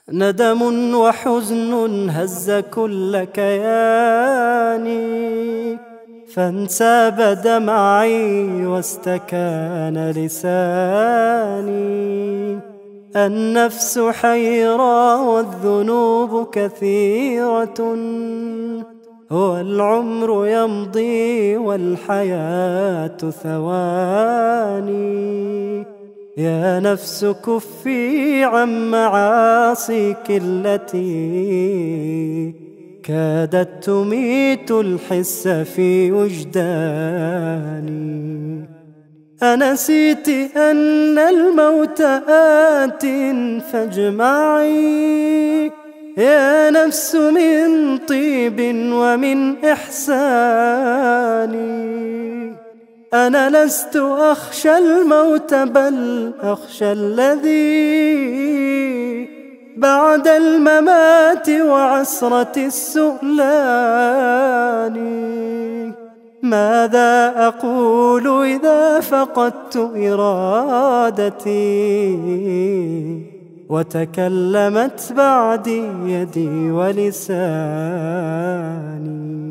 ندم وحزن هز كل كياني، فانساب دمعي واستكان لساني. النفس حيرى والذنوب كثيرة، والعمر يمضي والحياة ثواني. يا نفس كفي عن معاصيك التي كادت تميت الحس في وجداني. أنسيت أن الموت آت فاجمعي يا نفس من طيب ومن إحسان. أنا لست أخشى الموت بل أخشى الذي بعد الممات وعسرة السؤلان. ماذا أقول إذا فقدت إرادتي وتكلمت بعدي يدي ولساني؟